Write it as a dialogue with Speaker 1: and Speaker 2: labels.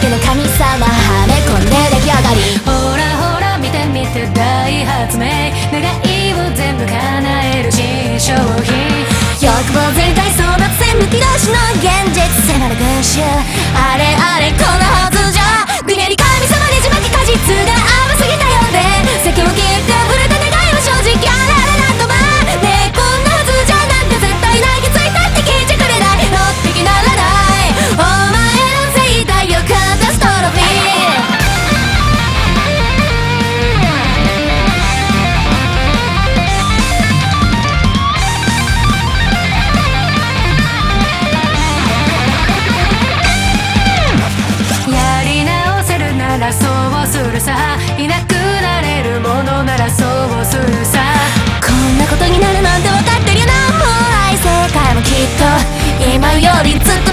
Speaker 1: けの神様はめ込んで出来上がり、
Speaker 2: ほらほら見てみて大発明、願いを全部叶える新商品、
Speaker 1: 欲望全開争奪戦むき出しの現実迫る群衆、あれあれこのはずじゃ、ぐにゃり神様ねじ巻き果実が甘すぎたようで、席を切って触れた願いは正直あららなんとまあねえ、こんなはずじゃなんて絶対ない、気づいたって聞いてくれない、のっぴきならないお前の生態をカタストロフィー。
Speaker 2: そうするさ、いなくなれるものならそうするさ、
Speaker 1: こんなことになるなんて分かってるよな、もうない世界もきっと今よりずっと